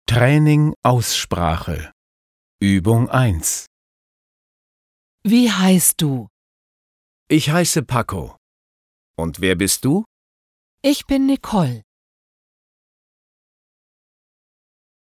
Training Aussprache. Übung 1. Wie heißt du? Ich heiße Paco. Und wer bist du? Ich bin Nicole.